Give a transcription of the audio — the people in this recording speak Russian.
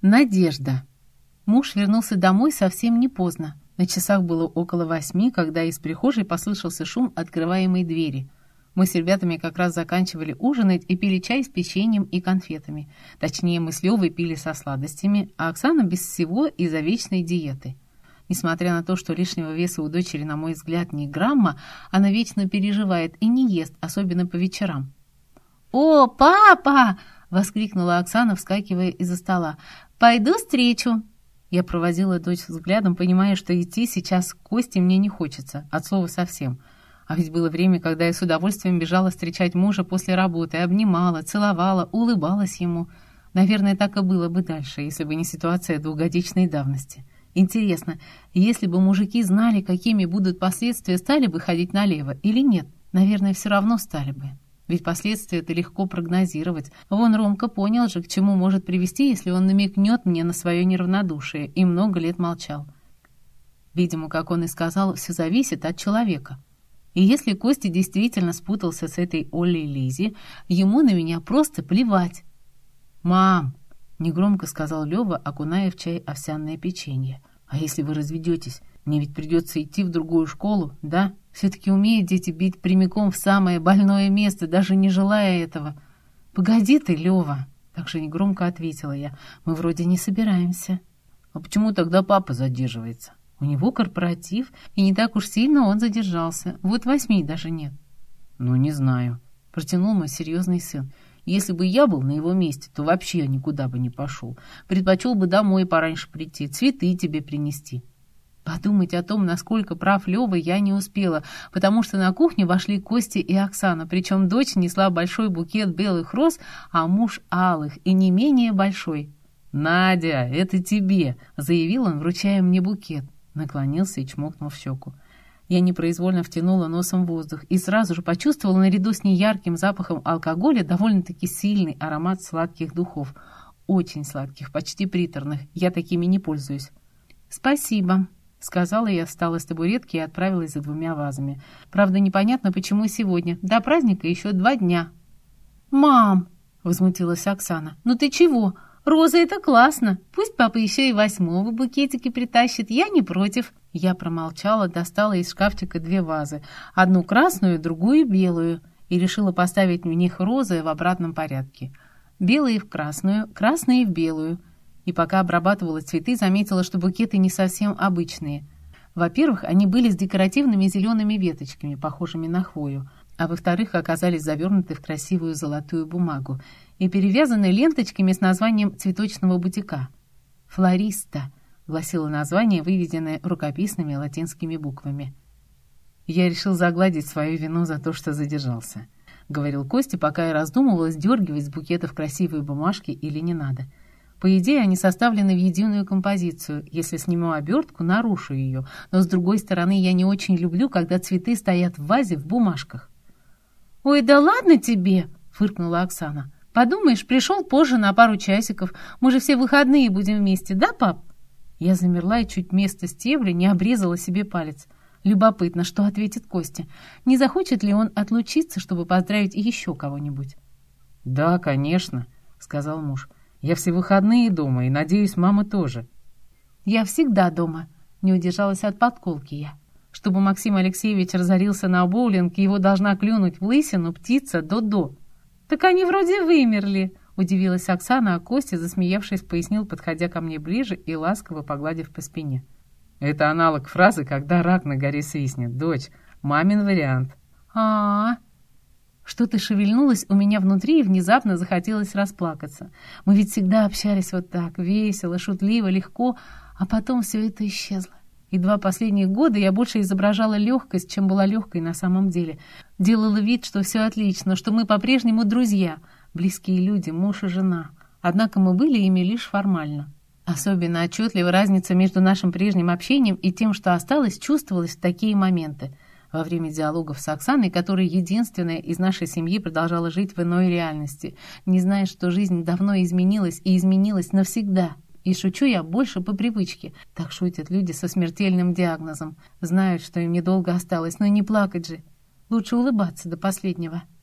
Надежда. Муж вернулся домой совсем не поздно. На часах было около 8, когда из прихожей послышался шум открываемой двери. Мы с ребятами как раз заканчивали ужинать и пили чай с печеньем и конфетами. Точнее, мы с Левой пили со сладостями, а Оксана без всего из-за вечной диеты. Несмотря на то, что лишнего веса у дочери, на мой взгляд, ни грамма, она вечно переживает и не ест, особенно по вечерам. «О, папа!» — воскликнула Оксана, вскакивая из-за стола. «Пойду встречу!» Я проводила дочь взглядом, понимая, что идти сейчас к Косте мне не хочется, от слова совсем. А ведь было время, когда я с удовольствием бежала встречать мужа после работы, обнимала, целовала, улыбалась ему. Наверное, так и было бы дальше, если бы не ситуация двухгодичной давности. Интересно, если бы мужики знали, какими будут последствия, стали бы ходить налево или нет? Наверное, все равно стали бы. Ведь последствия-то легко прогнозировать. Вон Ромка понял же, к чему может привести, если он намекнет мне на свое неравнодушие, и много лет молчал. Видимо, как он и сказал, все зависит от человека. И если Костя действительно спутался с этой Олей Лизи, ему на меня просто плевать. «Мам!» — негромко сказал Лёва, окуная в чай овсяное печенье. «А если вы разведетесь? Мне ведь придется идти в другую школу, да? Все-таки умеют дети бить прямиком в самое больное место, даже не желая этого». «Погоди ты, Лёва!» — так же негромко ответила я. «Мы вроде не собираемся». «А почему тогда папа задерживается? У него корпоратив, и не так уж сильно он задержался. Вот 8 даже нет». «Ну, не знаю», — протянул мой серьезный сын. «Если бы я был на его месте, то вообще никуда бы не пошел. Предпочел бы домой пораньше прийти, цветы тебе принести». Подумать о том, насколько прав Лёва, я не успела, потому что на кухню вошли Костя и Оксана, причем дочь несла большой букет белых роз, а муж алых и не менее большой. «Надя, это тебе!» — заявил он, вручая мне букет. Наклонился и чмокнул в щеку. Я непроизвольно втянула носом воздух и сразу же почувствовала наряду с неярким запахом алкоголя довольно-таки сильный аромат сладких духов. Очень сладких, почти приторных. Я такими не пользуюсь. «Спасибо», — сказала я, встала с табуретки и отправилась за 2 вазами. Правда, непонятно, почему сегодня. До праздника еще 2 дня. «Мам!» — возмутилась Оксана. «Ну ты чего? Роза — это классно. Пусть папа еще и 8 букетики притащит. Я не против». Я промолчала, достала из шкафчика 2 вазы. Одну красную, другую белую. И решила поставить в них розы в обратном порядке. Белые в красную, красные в белую. И пока обрабатывала цветы, заметила, что букеты не совсем обычные. Во-первых, они были с декоративными зелеными веточками, похожими на хвою. А во-вторых, оказались завернуты в красивую золотую бумагу и перевязаны ленточками с названием цветочного бутика. «Флориста», — гласило название, выведенное рукописными латинскими буквами. «Я решил загладить свою вину за то, что задержался», — говорил Костя, пока я раздумывала, сдергивать с букетов красивые бумажки или не надо. По идее, они составлены в единую композицию. Если сниму обертку, нарушу ее. Но, с другой стороны, я не очень люблю, когда цветы стоят в вазе в бумажках. «Ой, да ладно тебе!» — фыркнула Оксана. «Подумаешь, пришел позже на пару часиков. Мы же все выходные будем вместе, да, пап?» Я замерла и чуть вместо стебля не обрезала себе палец. Любопытно, что ответит Костя. Не захочет ли он отлучиться, чтобы поздравить еще кого-нибудь? «Да, конечно», — сказал муж. «Я все выходные дома, и, надеюсь, мама тоже». «Я всегда дома», — не удержалась от подколки я. Чтобы Максим Алексеевич разорился на боулинг, его должна клюнуть в лысину птица Додо. «Так они вроде вымерли», — удивилась Оксана, а Костя, засмеявшись, пояснил, подходя ко мне ближе и ласково погладив по спине. «Это аналог фразы, когда рак на горе свистнет. Дочь, мамин вариант». «А-а-а». Что-то шевельнулось у меня внутри, и внезапно захотелось расплакаться. Мы ведь всегда общались вот так, весело, шутливо, легко, а потом все это исчезло. И 2 последних года я больше изображала легкость, чем была легкой на самом деле. Делала вид, что все отлично, что мы по-прежнему друзья, близкие люди, муж и жена. Однако мы были ими лишь формально. Особенно отчетливо разница между нашим прежним общением и тем, что осталось, чувствовалась в такие моменты. Во время диалогов с Оксаной, которая единственная из нашей семьи продолжала жить в иной реальности, не зная, что жизнь давно изменилась и изменилась навсегда. И шучу я больше по привычке. Так шутят люди со смертельным диагнозом. Знают, что им недолго осталось, но не плакать же. Лучше улыбаться до последнего.